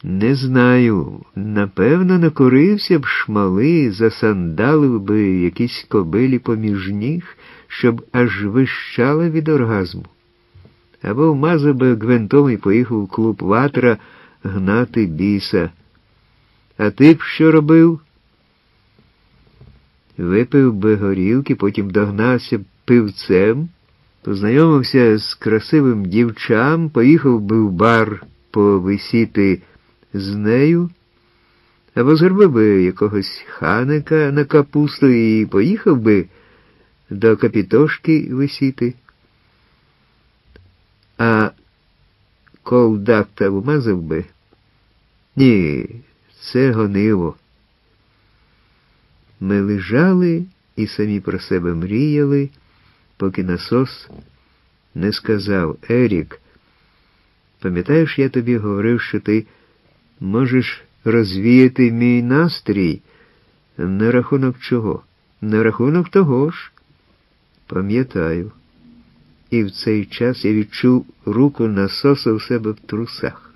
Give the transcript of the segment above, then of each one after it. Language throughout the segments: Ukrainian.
Не знаю, напевно, накорився б шмали, засандалив би якісь кобилі поміж ніг, щоб аж вищала від оргазму. Або вмазав би гвинтом і поїхав у клуб «Ватра» гнати біса. А ти б що робив? Випив би горілки, потім догнався б пивцем, познайомився з красивим дівчам, поїхав би в бар повисіти з нею, або зробив би якогось ханика на капусту і поїхав би до Капітошки висіти. А колдакта вмазав би? Ні, це гонило. Ми лежали і самі про себе мріяли, поки насос не сказав: «Ерік, пам'ятаєш, я тобі говорив, що ти можеш розвіяти мій настрій? На рахунок чого? На рахунок того ж». Пам'ятаю. І в цей час я відчув руку насоса в себе в трусах.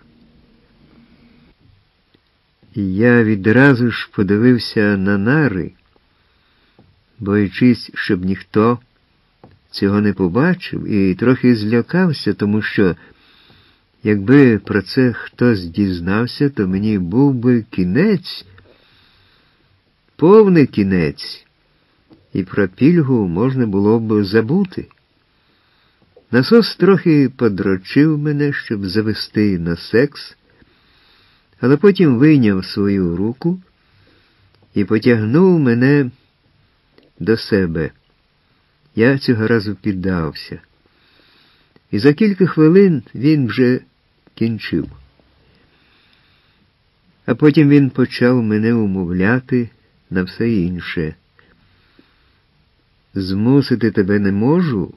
Я відразу ж подивився на нари, боячись, щоб ніхто цього не побачив, і трохи злякався, тому що, якби про це хтось дізнався, то мені був би кінець, повний кінець, і про пільгу можна було б забути. Насос трохи подрочив мене, щоб завести на секс, але потім вийняв свою руку і потягнув мене до себе. Я цього разу піддався. І за кілька хвилин він вже кінчив. А потім він почав мене умовляти на все інше. Змусити тебе не можу,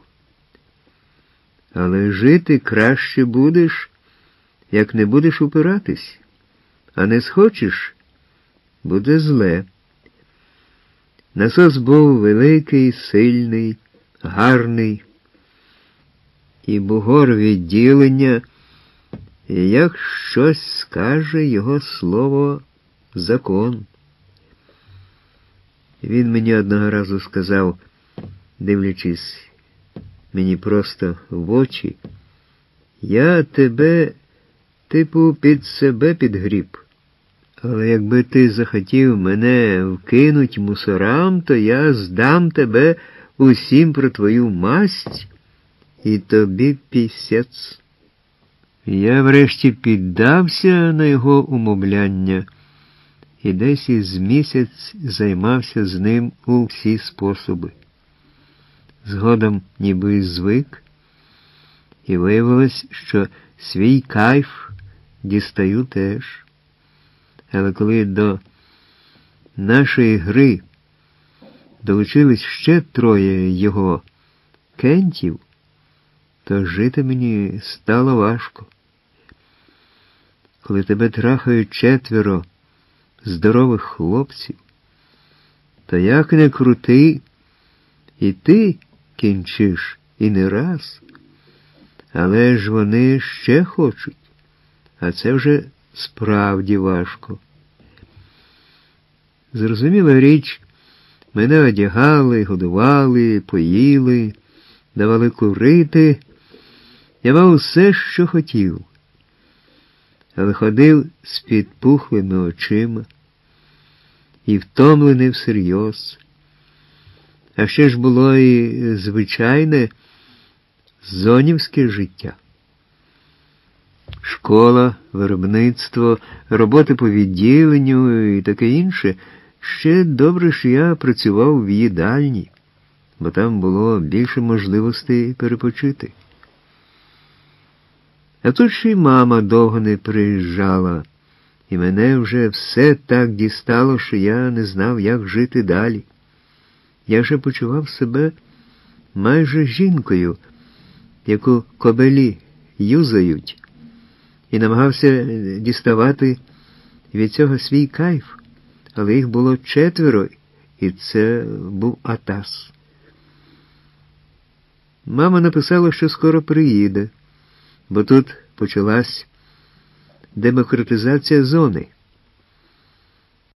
але жити краще будеш, як не будеш упиратись. А не схочеш — буде зле. Насос був великий, сильний, гарний, і бугор відділення, і як щось скаже його слово «закон». Він мені одного разу сказав, дивлячись мені просто в очі: «Я тебе, типу, під себе підгріб. Але якби ти захотів мене вкинуть мусорам, то я здам тебе усім про твою масть, і тобі пісець». Я врешті піддався на його умовляння і десь із місяць займався з ним у всі способи. Згодом ніби й звик, і виявилось, що свій кайф дістаю теж. Але коли до нашої гри долучились ще троє його кентів, то жити мені стало важко. Коли тебе трахають 4 здорових хлопців, то як не крути, і ти кінчиш, і не раз. Але ж вони ще хочуть, а це вже справді важко. Зрозуміла річ, мене одягали, годували, поїли, давали курити. Я мав усе, що хотів, але ходив з підпухлими очима і втомлений всерйоз. А ще ж було і звичайне зонівське життя. Школа, виробництво, роботи по відділенню і таке інше. Ще добре, що я працював в їдальні, бо там було більше можливостей перепочити. А тут ще й мама довго не приїжджала, і мене вже все так дістало, що я не знав, як жити далі. Я вже почував себе майже жінкою, яку кобелі юзають, і намагався діставати від цього свій кайф, але їх було 4, і це був атас. Мама написала, що скоро приїде, бо тут почалась демократизація зони.